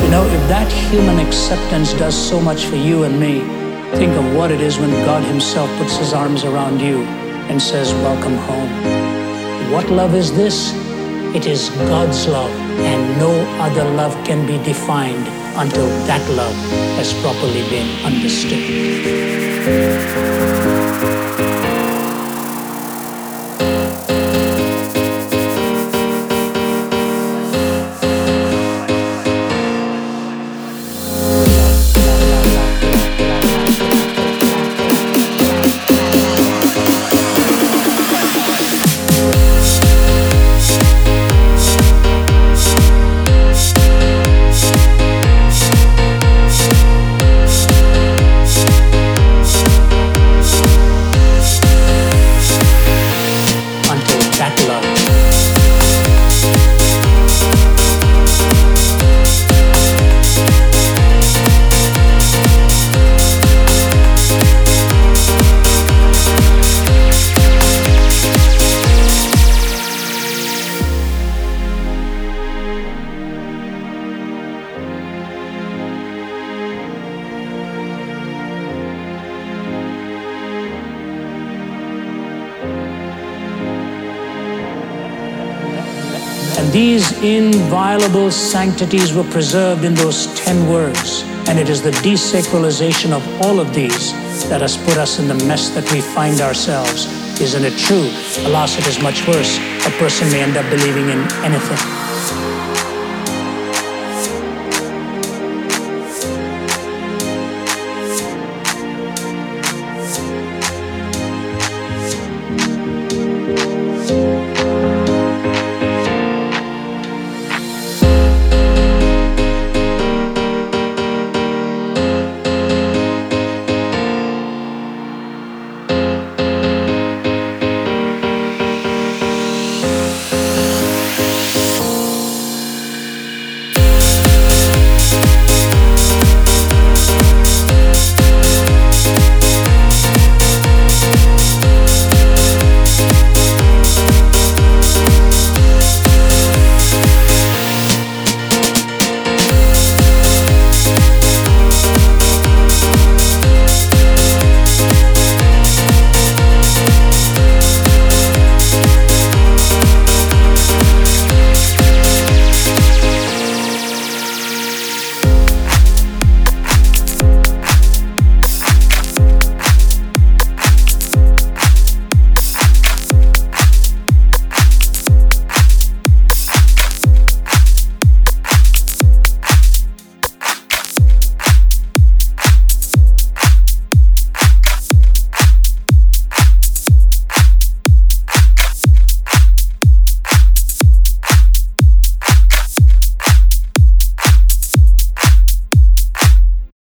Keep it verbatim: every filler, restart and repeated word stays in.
You know, if that human acceptance does so much for you and me, think of what it is when God Himself puts His arms around you and says, welcome home. What love is this? It is God's love, and no other love can be defined until that love has properly been understood. And these inviolable sanctities were preserved in those ten words. And it is the desacralization of all of these that has put us in the mess that we find ourselves. Isn't it true? Alas, it is much worse. A person may end up believing in anything.